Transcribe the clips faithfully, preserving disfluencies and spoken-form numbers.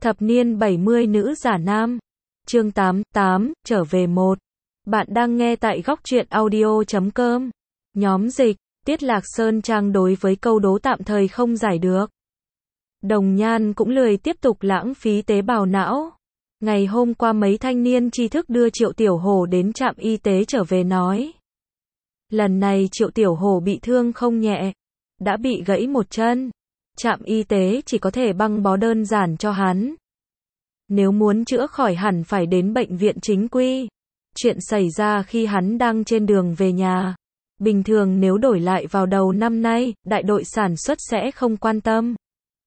Thập niên bảy mươi nữ giả nam. Chương tám, tám, trở về một. Bạn đang nghe tại góc truyện audio chấm com. Nhóm dịch, Tiết Lạc Sơn Trang đối với câu đố tạm thời không giải được. Đồng Nhan cũng lười tiếp tục lãng phí tế bào não. Ngày hôm qua mấy thanh niên tri thức đưa Triệu Tiểu Hổ đến trạm y tế trở về nói. Lần này Triệu Tiểu Hổ bị thương không nhẹ, đã bị gãy một chân. Trạm y tế chỉ có thể băng bó đơn giản cho hắn. Nếu muốn chữa khỏi hẳn phải đến bệnh viện chính quy. Chuyện xảy ra khi hắn đang trên đường về nhà. Bình thường nếu đổi lại vào đầu năm nay, đại đội sản xuất sẽ không quan tâm.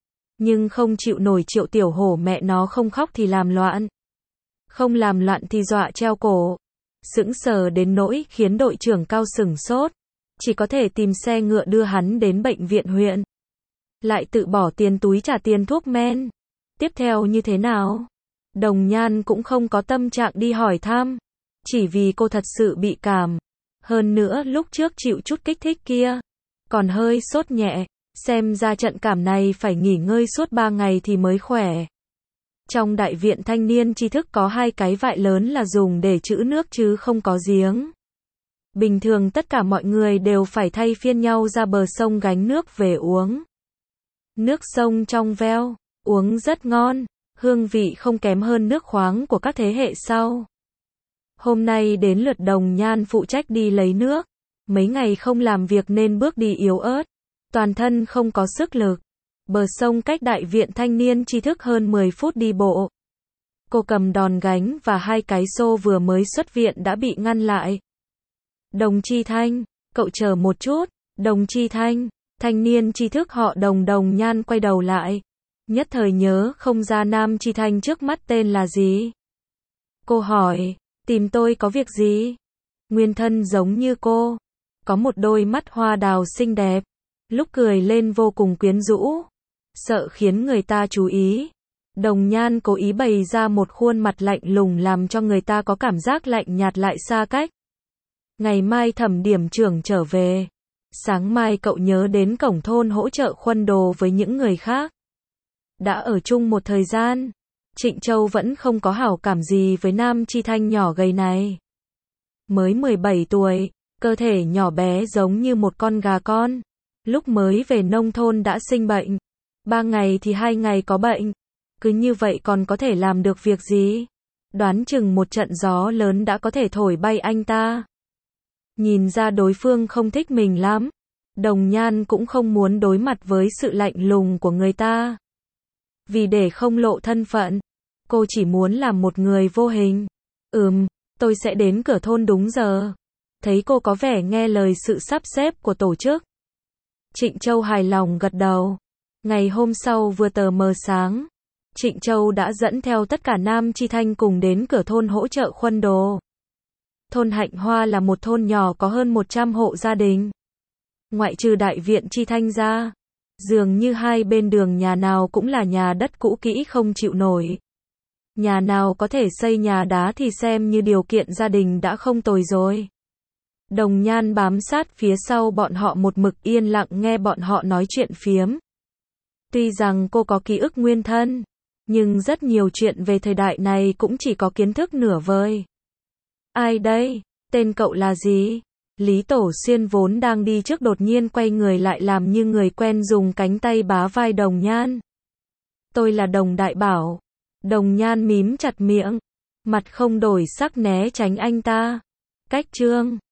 Nhưng không chịu nổi Triệu Tiểu Hổ mẹ nó không khóc thì làm loạn. Không làm loạn thì dọa treo cổ. Sững sờ đến nỗi khiến đội trưởng Cao sửng sốt. Chỉ có thể tìm xe ngựa đưa hắn đến bệnh viện huyện. Lại tự bỏ tiền túi trả tiền thuốc men. Tiếp theo như thế nào? Đồng Nhan cũng không có tâm trạng đi hỏi thăm. Chỉ vì cô thật sự bị cảm. Hơn nữa lúc trước chịu chút kích thích kia. Còn hơi sốt nhẹ. Xem ra trận cảm này phải nghỉ ngơi suốt ba ngày thì mới khỏe. Trong đại viện thanh niên tri thức có hai cái vại lớn là dùng để trữ nước chứ không có giếng. Bình thường tất cả mọi người đều phải thay phiên nhau ra bờ sông gánh nước về uống. Nước sông trong veo, uống rất ngon, hương vị không kém hơn nước khoáng của các thế hệ sau. Hôm nay đến lượt Đồng Nhan phụ trách đi lấy nước. Mấy ngày không làm việc nên bước đi yếu ớt. Toàn thân không có sức lực. Bờ sông cách đại viện thanh niên tri thức hơn mười phút đi bộ. Cô cầm đòn gánh và hai cái xô vừa mới xuất viện đã bị ngăn lại. Đồng Chi Thanh, cậu chờ một chút. Đồng Chi Thanh, thanh niên tri thức họ Đồng. Đồng Nhan quay đầu lại. Nhất thời nhớ không ra nam Chi Thanh trước mắt tên là gì. Cô hỏi, tìm tôi có việc gì? Nguyên thân giống như cô. Có một đôi mắt hoa đào xinh đẹp. Lúc cười lên vô cùng quyến rũ. Sợ khiến người ta chú ý. Đồng Nhan cố ý bày ra một khuôn mặt lạnh lùng làm cho người ta có cảm giác lạnh nhạt lại xa cách. Ngày mai Thẩm điểm trưởng trở về. Sáng mai cậu nhớ đến cổng thôn hỗ trợ khuân đồ với những người khác. Đã ở chung một thời gian. Trịnh Châu vẫn không có hảo cảm gì với nam Chi Thanh nhỏ gầy này. Mới mười bảy tuổi, cơ thể nhỏ bé giống như một con gà con. Lúc mới về nông thôn đã sinh bệnh. Ba ngày thì hai ngày có bệnh. Cứ như vậy còn có thể làm được việc gì? Đoán chừng một trận gió lớn đã có thể thổi bay anh ta. Nhìn ra đối phương không thích mình lắm. Đồng Nhan cũng không muốn đối mặt với sự lạnh lùng của người ta. Vì để không lộ thân phận, cô chỉ muốn làm một người vô hình. Ừm, tôi sẽ đến cửa thôn đúng giờ. Thấy cô có vẻ nghe lời sự sắp xếp của tổ chức. Trịnh Châu hài lòng gật đầu. Ngày hôm sau vừa tờ mờ sáng, Trịnh Châu đã dẫn theo tất cả nam Chi Thanh cùng đến cửa thôn hỗ trợ khuân đồ. Thôn Hạnh Hoa là một thôn nhỏ có hơn một trăm hộ gia đình. Ngoại trừ đại viện Chi Thanh ra, dường như hai bên đường nhà nào cũng là nhà đất cũ kỹ không chịu nổi. Nhà nào có thể xây nhà đá thì xem như điều kiện gia đình đã không tồi rồi. Đồng Nhan bám sát phía sau bọn họ một mực yên lặng nghe bọn họ nói chuyện phiếm. Tuy rằng cô có ký ức nguyên thân, nhưng rất nhiều chuyện về thời đại này cũng chỉ có kiến thức nửa vời. Ai đây? Tên cậu là gì? Lý Tổ Xuyên vốn đang đi trước đột nhiên quay người lại làm như người quen dùng cánh tay bá vai Đồng Nhan. Tôi là Đồng Đại Bảo. Đồng Nhan mím chặt miệng, mặt không đổi sắc né tránh anh ta. Cách trương,